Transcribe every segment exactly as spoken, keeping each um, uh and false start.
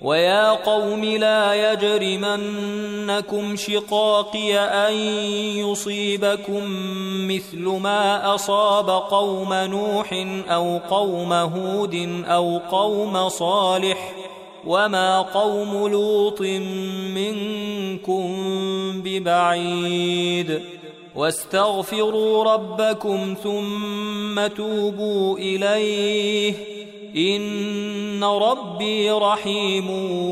ويا قوم لا يجرمنكم شقاقي أن يصيبكم مثل ما أصاب قوم نوح أو قوم هود أو قوم صالح وما قوم لوط منكم ببعيد واستغفروا ربكم ثم توبوا إليه إن ربي رحيم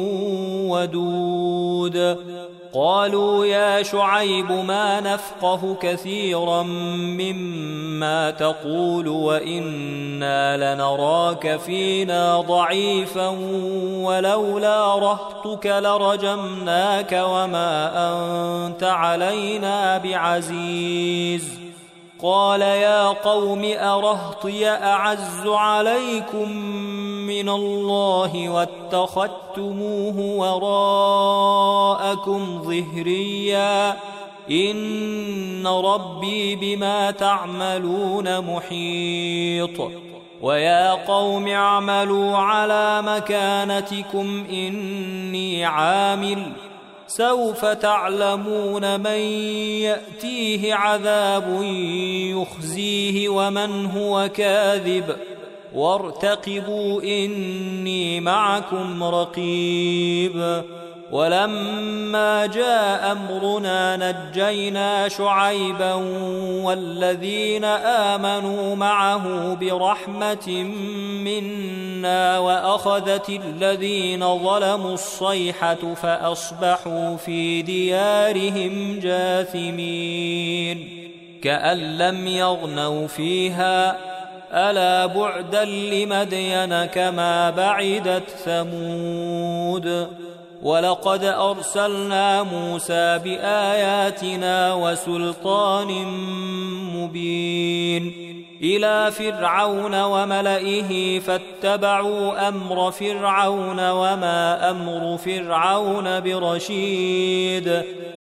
ودود. قالوا يا شعيب ما نفقه كثيرا مما تقول وإنا لنراك فينا ضعيفا ولولا رهطك لرجمناك وما أنت علينا بعزيز. قال يا قوم أرهطي أعز عليكم من الله واتخذتموه وراءكم ظهريا إن ربي بما تعملون محيط. ويا قوم اعملوا على مكانتكم إني عامل سوف تعلمون من يأتيه عذاب يخزيه ومن هو كاذب وارتقبوا إني معكم رقيب. ولما جاء أمرنا نجينا شعيبا والذين آمنوا معه برحمة منا وأخذت الذين ظلموا الصيحة فأصبحوا في ديارهم جاثمين كأن لم يغنوا فيها ألا بعدا لمدين كما بعدت ثمود. ولقد أرسلنا موسى بآياتنا وسلطان مبين إلى فرعون وملئه فاتبعوا أمر فرعون وما أمر فرعون برشيد